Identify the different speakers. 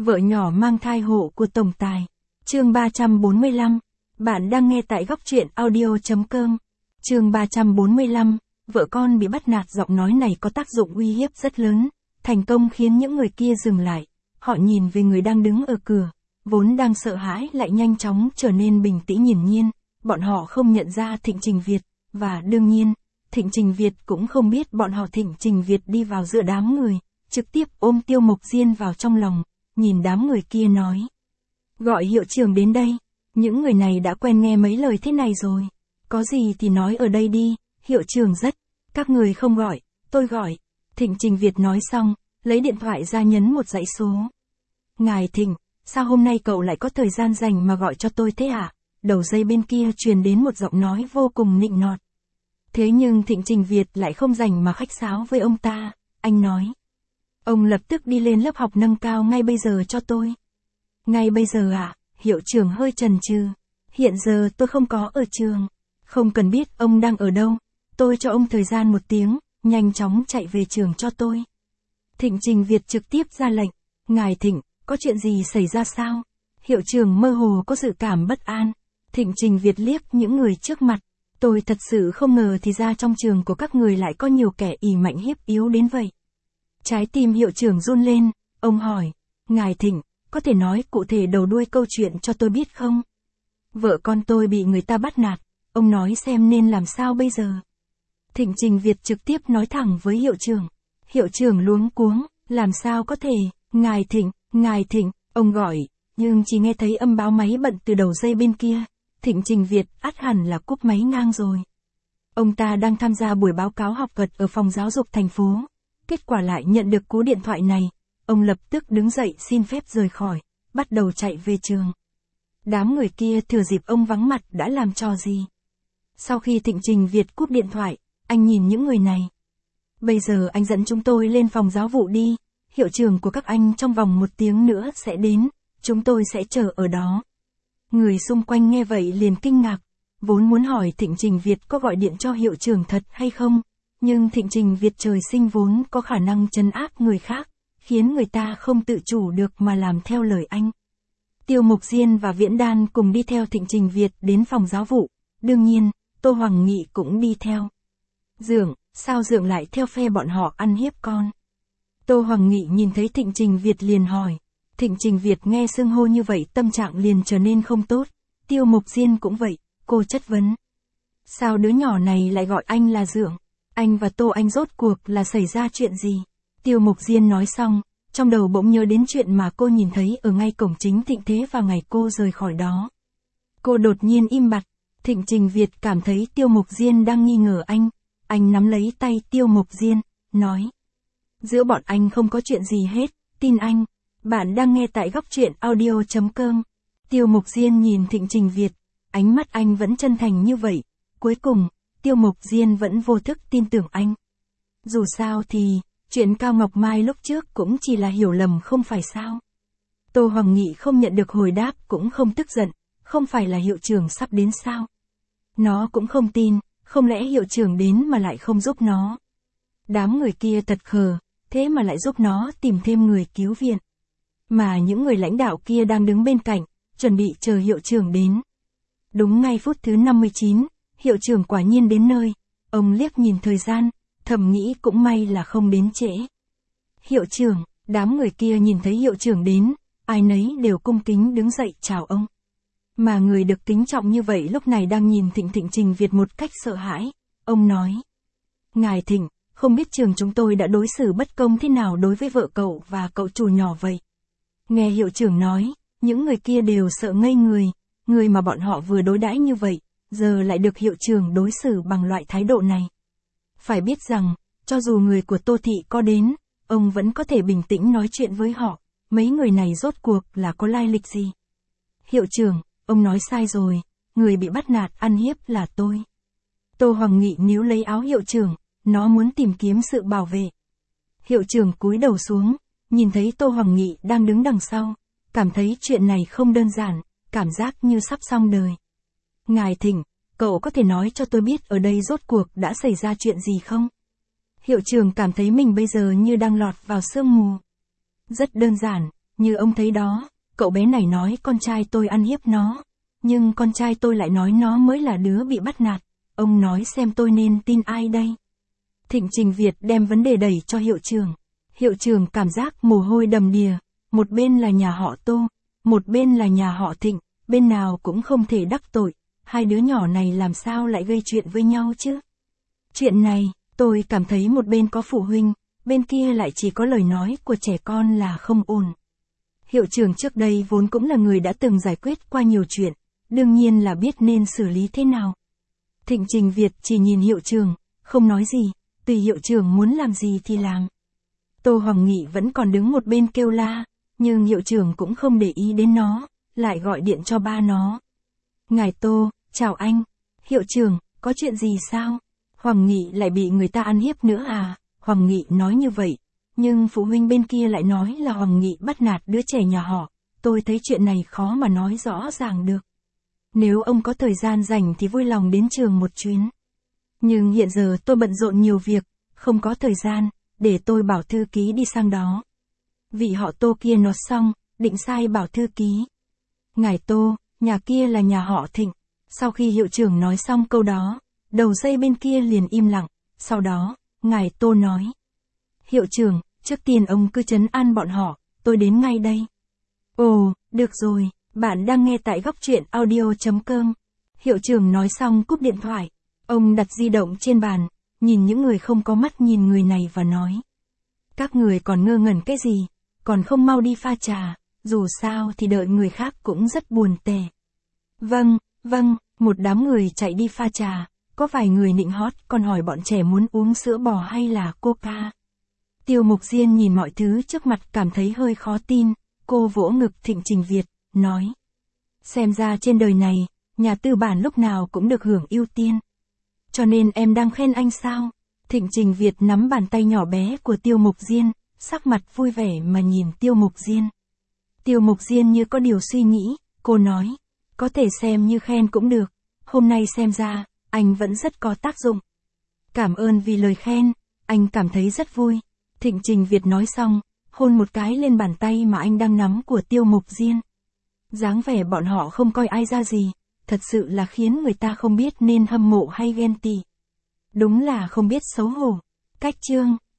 Speaker 1: Vợ nhỏ mang thai hộ của tổng tài. Chương 345. Bạn đang nghe tại góc truyện audio.com. Chương 345. Vợ con bị bắt nạt. Giọng nói này có tác dụng uy hiếp rất lớn, thành công khiến những người kia dừng lại. Họ nhìn về người đang đứng ở cửa, vốn đang sợ hãi lại nhanh chóng trở nên bình tĩnh hiển nhiên. Bọn họ không nhận ra Thịnh Trình Việt, và đương nhiên, Thịnh Trình Việt cũng không biết bọn họ. Thịnh Trình Việt đi vào giữa đám người, trực tiếp ôm Tiêu Mộc Diên vào trong lòng, nhìn đám người kia nói. Gọi hiệu trưởng đến đây, những người này đã quen nghe mấy lời thế này rồi. Có gì thì nói ở đây đi, hiệu trưởng rất. Các người không gọi, tôi gọi. Thịnh Trình Việt nói xong, lấy điện thoại ra nhấn một dãy số. Ngài Thịnh, sao hôm nay cậu lại có thời gian rảnh mà gọi cho tôi thế ạ? Đầu dây bên kia truyền đến một giọng nói vô cùng nịnh nọt. Thế nhưng Thịnh Trình Việt lại không rảnh mà khách sáo với ông ta, anh nói. Ông lập tức đi lên lớp học nâng cao ngay bây giờ cho tôi. Ngay bây giờ ạ? Hiệu trưởng hơi chần chừ. Hiện giờ tôi không có ở trường. Không cần biết ông đang ở đâu. Tôi cho ông thời gian 1 tiếng, nhanh chóng chạy về trường cho tôi. Thịnh Trình Việt trực tiếp ra lệnh. Ngài Thịnh, có chuyện gì xảy ra sao? Hiệu trưởng mơ hồ có dự cảm bất an. Thịnh Trình Việt liếc những người trước mặt. Tôi thật sự không ngờ thì ra trong trường của các người lại có nhiều kẻ ỷ mạnh hiếp yếu đến vậy. Trái tim hiệu trưởng run lên, ông hỏi. Ngài Thịnh, có thể nói cụ thể đầu đuôi câu chuyện cho tôi biết không? Vợ con tôi bị người ta bắt nạt, ông nói xem nên làm sao bây giờ? Thịnh Trình Việt trực tiếp nói thẳng với hiệu trưởng. Hiệu trưởng luống cuống, làm sao có thể? Ngài Thịnh, ông gọi, nhưng chỉ nghe thấy âm báo máy bận từ đầu dây bên kia. Thịnh Trình Việt ắt hẳn là cúp máy ngang rồi. Ông ta đang tham gia buổi báo cáo học thuật ở phòng giáo dục thành phố. Kết quả lại nhận được cú điện thoại này. Ông lập tức đứng dậy xin phép rời khỏi, bắt đầu chạy về trường. Đám người kia thừa dịp ông vắng mặt đã làm trò gì? Sau khi Thịnh Trình Việt cúp điện thoại, anh nhìn những người này. Bây giờ anh dẫn chúng tôi lên phòng giáo vụ đi. Hiệu trưởng của các anh trong vòng 1 tiếng nữa sẽ đến. Chúng tôi sẽ chờ ở đó. Người xung quanh nghe vậy liền kinh ngạc. Vốn muốn hỏi Thịnh Trình Việt có gọi điện cho hiệu trưởng thật hay không. Nhưng Thịnh Trình Việt trời sinh vốn có khả năng trấn áp người khác, khiến người ta không tự chủ được mà làm theo lời anh. Tiêu Mộc Diên và Viễn Đan cùng đi theo Thịnh Trình Việt đến phòng giáo vụ. Đương nhiên, Tô Hoàng Nghị cũng đi theo. Dượng, sao Dượng lại theo phe bọn họ ăn hiếp con? Tô Hoàng Nghị nhìn thấy Thịnh Trình Việt liền hỏi. Thịnh Trình Việt nghe xưng hô như vậy tâm trạng liền trở nên không tốt. Tiêu Mộc Diên cũng vậy, cô chất vấn. Sao đứa nhỏ này lại gọi anh là Dượng? Anh và Tô Anh rốt cuộc là xảy ra chuyện gì? Tiêu Mộc Diên nói xong, trong đầu bỗng nhớ đến chuyện mà cô nhìn thấy ở ngay cổng chính Thịnh Thế vào ngày cô rời khỏi đó. Cô đột nhiên im bặt. Thịnh Trình Việt cảm thấy Tiêu Mộc Diên đang nghi ngờ anh. Anh nắm lấy tay Tiêu Mộc Diên, nói. Giữa bọn anh không có chuyện gì hết, tin anh. Bạn đang nghe tại góc truyện audio.com. Tiêu Mộc Diên nhìn Thịnh Trình Việt, ánh mắt anh vẫn chân thành như vậy. Cuối cùng, Tiêu Mộc Diên vẫn vô thức tin tưởng anh. Dù sao thì, chuyện Cao Ngọc Mai lúc trước cũng chỉ là hiểu lầm không phải sao. Tô Hoàng Nghị không nhận được hồi đáp cũng không tức giận, không phải là hiệu trưởng sắp đến sao? Nó cũng không tin, không lẽ hiệu trưởng đến mà lại không giúp nó? Đám người kia thật khờ, thế mà lại giúp nó tìm thêm người cứu viện. Mà những người lãnh đạo kia đang đứng bên cạnh, chuẩn bị chờ hiệu trưởng đến. Đúng ngay phút thứ 59, hiệu trưởng quả nhiên đến nơi. Ông liếc nhìn thời gian, thầm nghĩ cũng may là không đến trễ. Hiệu trưởng, đám người kia nhìn thấy hiệu trưởng đến, ai nấy đều cung kính đứng dậy chào ông. Mà người được kính trọng như vậy lúc này đang nhìn Thịnh Trình Việt một cách sợ hãi. Ông nói. Ngài Thịnh, không biết trường chúng tôi đã đối xử bất công thế nào đối với vợ cậu và cậu chủ nhỏ vậy? Nghe hiệu trưởng nói, những người kia đều sợ ngây người. Người mà bọn họ vừa đối đãi như vậy, giờ lại được hiệu trưởng đối xử bằng loại thái độ này. Phải biết rằng, cho dù người của Tô Thị có đến, ông vẫn có thể bình tĩnh nói chuyện với họ. Mấy người này rốt cuộc là có lai lịch gì? Hiệu trưởng, ông nói sai rồi, người bị bắt nạt ăn hiếp là tôi. Tô Hoàng Nghị níu lấy áo hiệu trưởng, nó muốn tìm kiếm sự bảo vệ. Hiệu trưởng cúi đầu xuống, nhìn thấy Tô Hoàng Nghị đang đứng đằng sau, cảm thấy chuyện này không đơn giản, cảm giác như sắp xong đời. Ngài Thịnh, cậu có thể nói cho tôi biết ở đây rốt cuộc đã xảy ra chuyện gì không? Hiệu trưởng cảm thấy mình bây giờ như đang lọt vào sương mù. Rất đơn giản, Như ông thấy đó, cậu bé này nói con trai tôi ăn hiếp nó. Nhưng con trai tôi lại nói nó mới là đứa bị bắt nạt. Ông nói xem tôi nên tin ai đây? Thịnh Trình Việt đem vấn đề đẩy cho hiệu trưởng. Hiệu trưởng cảm giác mồ hôi đầm đìa. Một bên là nhà họ Tô, một bên là nhà họ Thịnh, bên nào cũng không thể đắc tội. Hai đứa nhỏ này làm sao lại gây chuyện với nhau chứ? Chuyện này, tôi cảm thấy một bên có phụ huynh, bên kia lại chỉ có lời nói của trẻ con là không ổn. Hiệu trưởng trước đây vốn cũng là người đã từng giải quyết qua nhiều chuyện, đương nhiên là biết nên xử lý thế nào. Thịnh Trình Việt chỉ nhìn hiệu trưởng, không nói gì, tùy hiệu trưởng muốn làm gì thì làm. Tô Hoàng Nghị vẫn còn đứng một bên kêu la, nhưng hiệu trưởng cũng không để ý đến nó, lại gọi điện cho ba nó. Ngài Tô, chào anh. Hiệu trưởng, có chuyện gì sao? Hoàng Nghị lại bị người ta ăn hiếp nữa à? Hoàng Nghị nói như vậy, nhưng phụ huynh bên kia lại nói là Hoàng Nghị bắt nạt đứa trẻ nhà họ. Tôi thấy chuyện này khó mà nói rõ ràng được. Nếu ông có thời gian rảnh thì vui lòng đến trường một chuyến. Nhưng hiện giờ tôi bận rộn nhiều việc, không có thời gian, để tôi bảo thư ký đi sang đó. Vị họ Tô kia nói xong, định sai bảo thư ký. Ngài Tô, nhà kia là nhà họ Thịnh. Sau khi hiệu trưởng nói xong câu đó, đầu dây bên kia liền im lặng, sau đó, ngài Tô nói. Hiệu trưởng, trước tiên ông cứ trấn an bọn họ, tôi đến ngay đây. Ồ, được rồi, bạn đang nghe tại góc truyện audio.com. Hiệu trưởng nói xong cúp điện thoại. Ông đặt di động trên bàn, nhìn những người không có mắt nhìn người này và nói. Các người còn ngơ ngẩn cái gì, còn không mau đi pha trà, dù sao thì đợi người khác cũng rất buồn tẻ. Vâng, một đám người chạy đi pha trà, có vài người nịnh hót còn hỏi bọn trẻ muốn uống sữa bò hay là coca. Tiêu Mục Diên nhìn mọi thứ trước mặt cảm thấy hơi khó tin, cô vỗ ngực Thịnh Trình Việt, nói. Xem ra trên đời này, nhà tư bản lúc nào cũng được hưởng ưu tiên. Cho nên em đang khen anh sao? Thịnh Trình Việt nắm bàn tay nhỏ bé của Tiêu Mục Diên, sắc mặt vui vẻ mà nhìn Tiêu Mục Diên. Tiêu Mục Diên như có điều suy nghĩ, cô nói. Có thể xem như khen cũng được, hôm nay xem ra, anh vẫn rất có tác dụng. Cảm ơn vì lời khen, anh cảm thấy rất vui. Thịnh Trình Việt nói xong, hôn một cái lên bàn tay mà anh đang nắm của Tiêu Mục Diên. Dáng vẻ bọn họ không coi ai ra gì, thật sự là khiến người ta không biết nên hâm mộ hay ghen tị. Đúng là không biết xấu hổ. Cách chương